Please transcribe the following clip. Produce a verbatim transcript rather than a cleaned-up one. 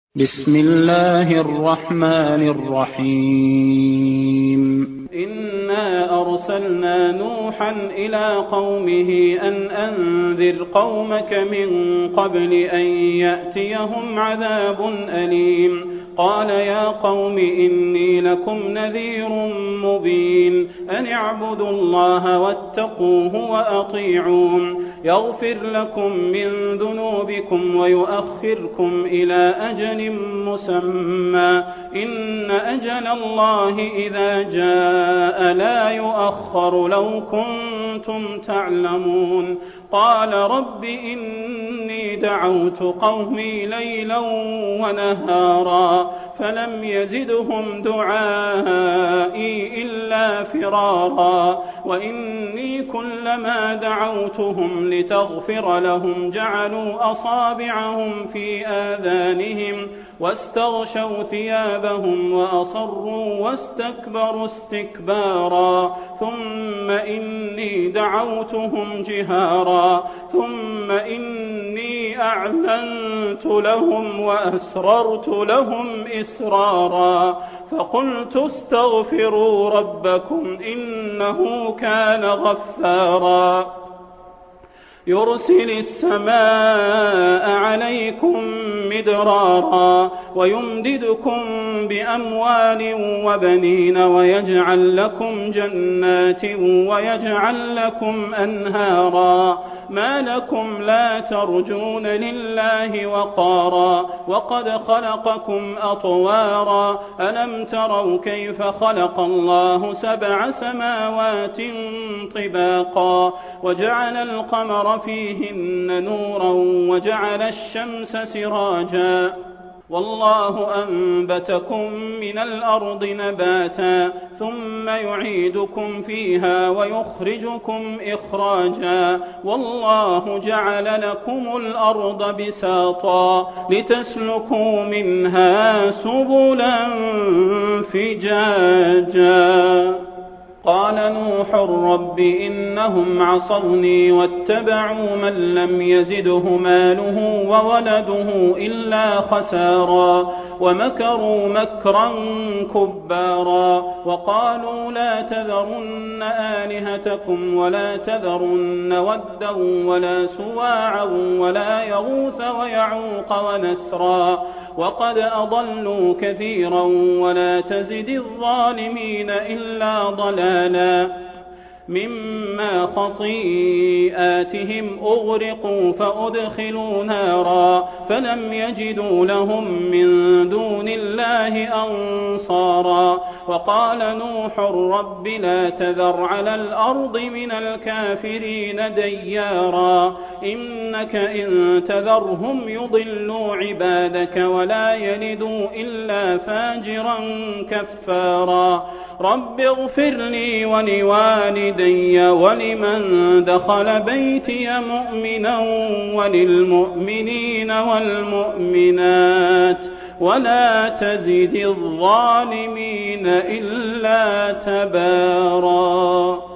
بسم الله الرحمن الرحيم إنا أرسلنا نوحا إلى قومه أن أنذر قومك من قبل أن يأتيهم عذاب أليم قال يا قوم إني لكم نذير مبين أن اعبدوا الله واتقوه وأطيعون يغفر لكم من ذنوبكم ويؤخركم إلى أجل مسمى إن أجل الله إذا جاء لا يؤخر لو كنتم تعلمون قال رب إني دعوت قومي ليلا ونهارا فلم يزدهم دعائي إلا فرارا وإني كلما دعوتهم لتغفر لهم جعلوا أصابعهم في آذانهم واستغشوا ثيابهم وأصروا واستكبروا استكبارا ثم إني دعوتهم جهارا ثم إني أعلنت لهم وأسررت لهم إسرارا فقلت استغفروا ربكم إنه كان غفارا يرسل السماء عليكم مدرارا ويمددكم بأموال وبنين ويجعل لكم جنات ويجعل لكم أنهارا ما لكم لا ترجون لله وقارا وقد خلقكم أطوارا ألم تروا كيف خلق الله سبع سماوات طباقا وجعل القمر فيهن نورا وجعل الشمس سراجا والله أنبتكم من الأرض نباتا ثم يعيدكم فيها ويخرجكم إخراجا والله جعل لكم الأرض بساطا لتسلكوا منها سبلا فجاجا قال نوح رب إنهم عصوني واتبعوا من لم يزده ماله وولده إلا خسارا ومكروا مكرا كبارا وقالوا لا تذرن آلهتكم ولا تذرن ودا ولا سواعا ولا يغوث ويعوق ونسرا وقد أضلوا كثيرا ولا تزد الظالمين إلا ضلالا مما خطيئاتهم أغرقوا فأدخلوا نارا فلم يجدوا لهم من دون الله أنصارا وقال نوح رب لا تذر على الأرض من الكافرين ديارا إنك إن تذرهم يضلوا عبادك ولا يلدوا إلا فاجرا كفارا رب اغفر لي ولوالدي ولمن دخل بيتي مؤمنا وللمؤمنين والمؤمنات ولا تزد الظالمين إلا تبارا.